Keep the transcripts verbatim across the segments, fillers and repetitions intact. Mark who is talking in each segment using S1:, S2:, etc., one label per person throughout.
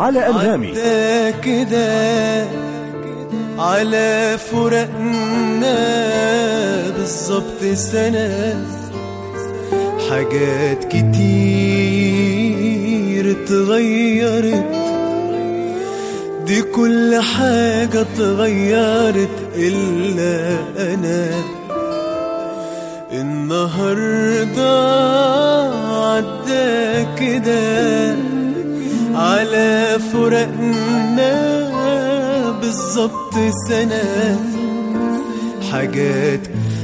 S1: على أنغامي.
S2: كده على فراقنا بالظبط سنة، حاجات كتير اتغيرت، دي كل حاجة اتغيرت إلا أنا. النهاردة عدى كده على فراقنا بالظبط سنة، حاجات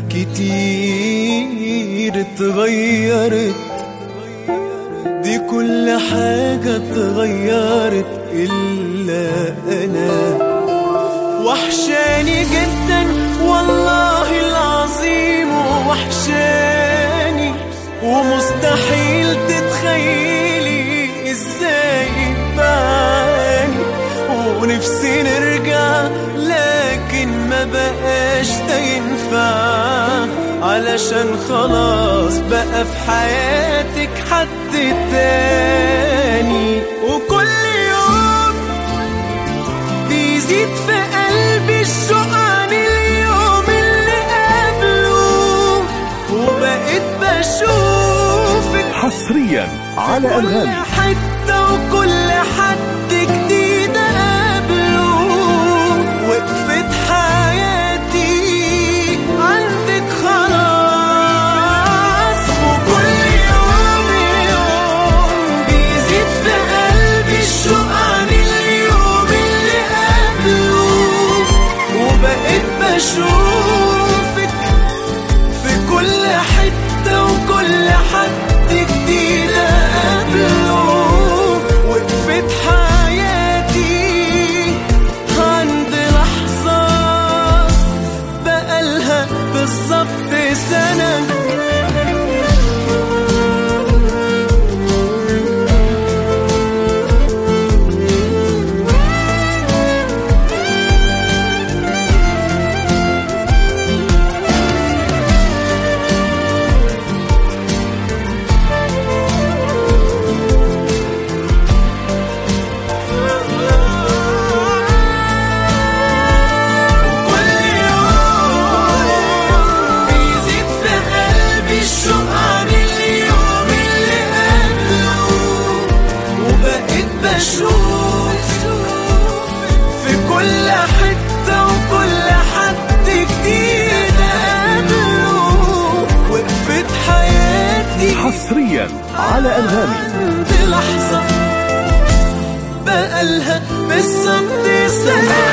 S2: كتير اتغيرت، دي كل حاجة اتغيرت إلا أنا. وحشاني جدا والله العظيم، وحشاني ومستحيل تتخيلي ازاي بعاني، ونفسي نرجع لكن ما بقاش تنفع، علشان خلاص بقى في حياتك حد تاني. وكل يوم بيزيد في قلبي الشوق عن اليوم اللي قبله، وبقيت بشوفك
S1: حصريا على أنغامي.
S2: كل حتة وكل حد جديد قبله، وقفت حياتي عندك خلاص. وكل يوم يوم بيزيد في قلبي الشوق عن اليوم اللي قبله، وبقيت بشوفك في كل حتة وكل حد جديد قبله، وقفت حياتي عند لحظة بقالها بالظبط سنة. في كل حتة وكل حد جديد قبله، وقفت حياتي
S1: حصريا على أنغامي.
S2: عند لحظة بقالها بالظبط سنة.